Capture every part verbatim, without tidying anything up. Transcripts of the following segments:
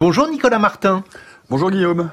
Bonjour Nicolas Martin. Bonjour Guillaume.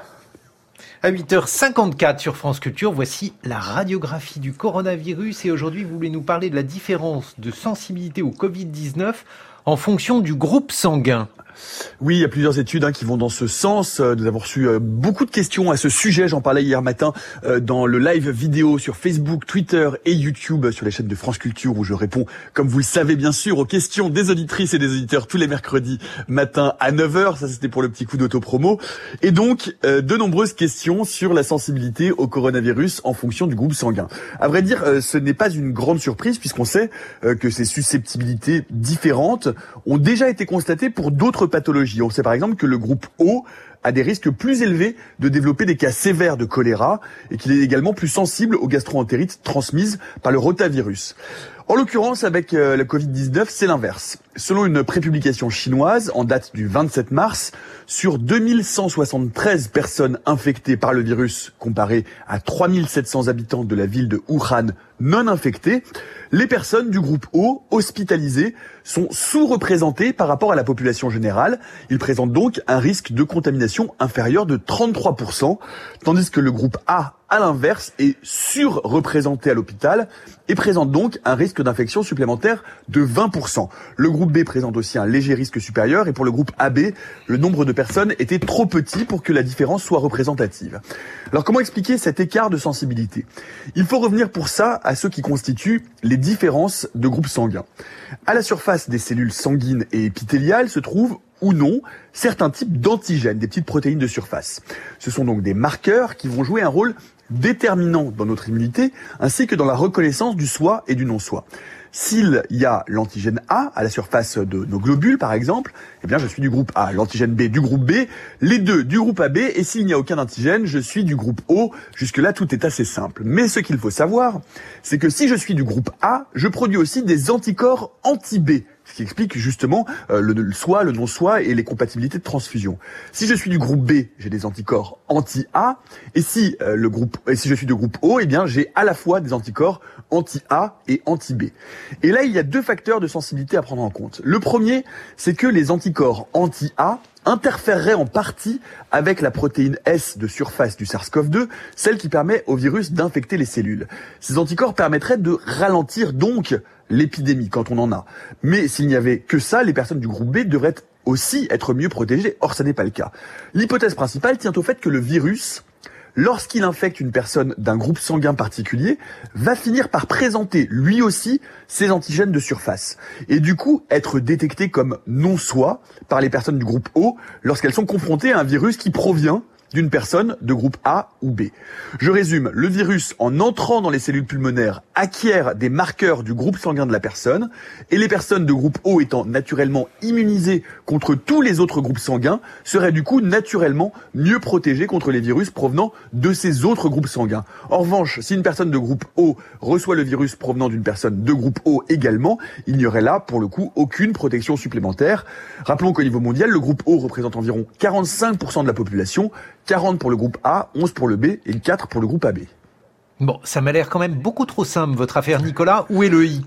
À huit heures cinquante-quatre sur France Culture, voici la radiographie du coronavirus et aujourd'hui vous voulez nous parler de la différence de sensibilité au covid dix-neuf en fonction du groupe sanguin. Oui, il y a plusieurs études hein, qui vont dans ce sens. Nous avons reçu euh, beaucoup de questions à ce sujet. J'en parlais hier matin euh, dans le live vidéo sur Facebook, Twitter et YouTube sur les chaînes de France Culture où je réponds, comme vous le savez bien sûr, aux questions des auditrices et des auditeurs tous les mercredis matin à neuf heures. Ça, c'était pour le petit coup d'autopromo. Et donc, euh, de nombreuses questions sur la sensibilité au coronavirus en fonction du groupe sanguin. À vrai dire, euh, ce n'est pas une grande surprise puisqu'on sait euh, que ces susceptibilités différentes ont déjà été constatées pour d'autres pathologies. On sait par exemple que le groupe O a des risques plus élevés de développer des cas sévères de choléra et qu'il est également plus sensible aux gastro-entérites transmises par le rotavirus. En l'occurrence, avec euh, le covid dix-neuf, c'est l'inverse. Selon une prépublication chinoise en date du vingt-sept mars, sur deux mille cent soixante-treize personnes infectées par le virus comparé à trois mille sept cents habitants de la ville de Wuhan non infectés, les personnes du groupe O hospitalisées sont sous-représentées par rapport à la population générale. Ils présentent donc un risque de contamination inférieur de trente-trois pour cent, tandis que le groupe A, à l'inverse, est surreprésenté à l'hôpital et présente donc un risque d'infection supplémentaire de vingt pour cent. Le groupe B présente aussi un léger risque supérieur et pour le groupe A B, le nombre de personnes était trop petit pour que la différence soit représentative. Alors comment expliquer cet écart de sensibilité ? Il faut revenir pour ça à ce qui constitue les différences de groupes sanguins. À la surface des cellules sanguines et épithéliales se trouvent ou non certains types d'antigènes, des petites protéines de surface. Ce sont donc des marqueurs qui vont jouer un rôle déterminant dans notre immunité ainsi que dans la reconnaissance du soi et du non-soi. S'il y a l'antigène A à la surface de nos globules, par exemple, eh bien, je suis du groupe A. L'antigène B du groupe B, les deux du groupe A B, et s'il n'y a aucun antigène, je suis du groupe O. Jusque-là, tout est assez simple. Mais ce qu'il faut savoir, c'est que si je suis du groupe A, je produis aussi des anticorps anti-B. Ce qui explique justement euh, le, le soi, le non-soi et les compatibilités de transfusion. Si je suis du groupe B, j'ai des anticorps anti-A, et si euh, le groupe, et si je suis de groupe O, eh bien j'ai à la fois des anticorps anti-A et anti-B. Et là, il y a deux facteurs de sensibilité à prendre en compte. Le premier, c'est que les anticorps anti-A interféreraient en partie avec la protéine S de surface du SARS-CoV deux, celle qui permet au virus d'infecter les cellules. Ces anticorps permettraient de ralentir donc l'épidémie quand on en a. Mais s'il n'y avait que ça, les personnes du groupe B devraient aussi être mieux protégées. Or, ça n'est pas le cas. L'hypothèse principale tient au fait que le virus, lorsqu'il infecte une personne d'un groupe sanguin particulier, va finir par présenter lui aussi ses antigènes de surface. Et du coup, être détecté comme non-soi par les personnes du groupe O lorsqu'elles sont confrontées à un virus qui provient d'une personne de groupe A ou B. Je résume, le virus, en entrant dans les cellules pulmonaires, acquiert des marqueurs du groupe sanguin de la personne, et les personnes de groupe O étant naturellement immunisées contre tous les autres groupes sanguins, seraient du coup naturellement mieux protégées contre les virus provenant de ces autres groupes sanguins. En revanche, si une personne de groupe O reçoit le virus provenant d'une personne de groupe O également, il n'y aurait là, pour le coup, aucune protection supplémentaire. Rappelons qu'au niveau mondial, le groupe O représente environ quarante-cinq pour cent de la population, quarante pour le groupe A, onze pour le B et quatre pour le groupe A B. Bon, ça m'a l'air quand même beaucoup trop simple, votre affaire, Nicolas. Où est le hic ?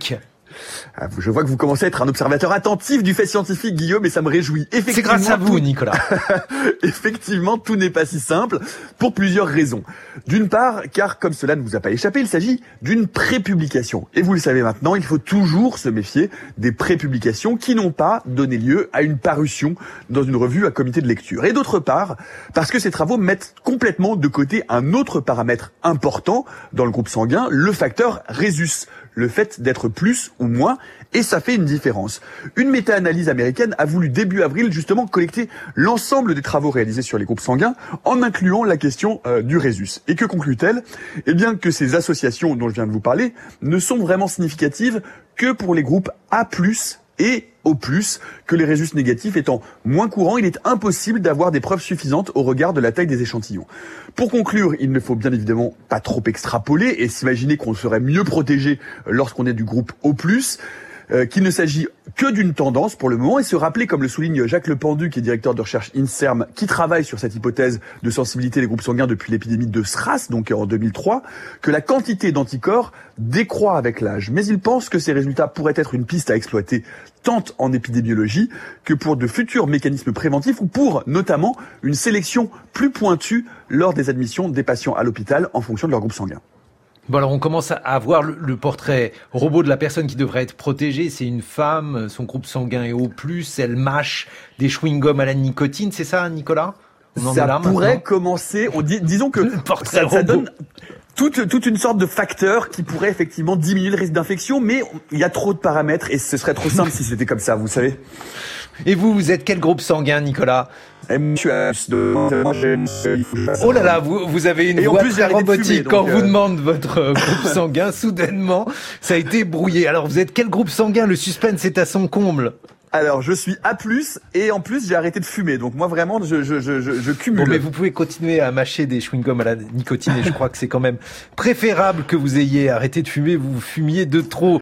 Je vois que vous commencez à être un observateur attentif du fait scientifique, Guillaume, et ça me réjouit. C'est grâce à vous, Nicolas. Effectivement, tout n'est pas si simple, pour plusieurs raisons. D'une part, car comme cela ne vous a pas échappé, il s'agit d'une prépublication. Et vous le savez maintenant, il faut toujours se méfier des prépublications qui n'ont pas donné lieu à une parution dans une revue à comité de lecture. Et d'autre part, parce que ces travaux mettent complètement de côté un autre paramètre important dans le groupe sanguin, le facteur Rhésus, le fait d'être plus ou moins, et ça fait une différence. Une méta-analyse américaine a voulu début avril justement collecter l'ensemble des travaux réalisés sur les groupes sanguins en incluant la question euh, du Rhésus. Et que conclut-elle ? Eh bien que ces associations dont je viens de vous parler ne sont vraiment significatives que pour les groupes A plus, et au plus, que les Rhésus négatifs étant moins courants, il est impossible d'avoir des preuves suffisantes au regard de la taille des échantillons. Pour conclure, il ne faut bien évidemment pas trop extrapoler et s'imaginer qu'on serait mieux protégé lorsqu'on est du groupe O plus. euh, qu'il ne s'agit que d'une tendance pour le moment et se rappeler, comme le souligne Jacques Lependu, qui est directeur de recherche INSERM, qui travaille sur cette hypothèse de sensibilité des groupes sanguins depuis l'épidémie de SRAS, donc en deux mille trois, que la quantité d'anticorps décroît avec l'âge. Mais il pense que ces résultats pourraient être une piste à exploiter tant en épidémiologie que pour de futurs mécanismes préventifs ou pour, notamment, une sélection plus pointue lors des admissions des patients à l'hôpital en fonction de leur groupe sanguin. Bon, alors on commence à voir le, le portrait robot de la personne qui devrait être protégée. C'est une femme, son groupe sanguin est O plus, elle mâche des chewing-gums à la nicotine, c'est ça, Nicolas? On Ça pourrait commencer, on dit, disons que ça, ça donne toute, toute une sorte de facteur qui pourrait effectivement diminuer le risque d'infection, mais il y a trop de paramètres et ce serait trop simple si c'était comme ça, vous savez. Et vous, vous êtes quel groupe sanguin, Nicolas? Oh là là, vous, vous avez une et voix en plus, très robotique fumer, quand donc, euh... vous demande votre euh, groupe sanguin. Soudainement, ça a été brouillé. Alors, vous êtes quel groupe sanguin? Le suspense est à son comble. Alors, je suis A plus, et en plus, j'ai arrêté de fumer. Donc, moi, vraiment, je, je, je, je, je cumule. Bon, mais vous pouvez continuer à mâcher des chewing-gums à la nicotine, et je crois que c'est quand même préférable que vous ayez arrêté de fumer. Vous fumiez de trop.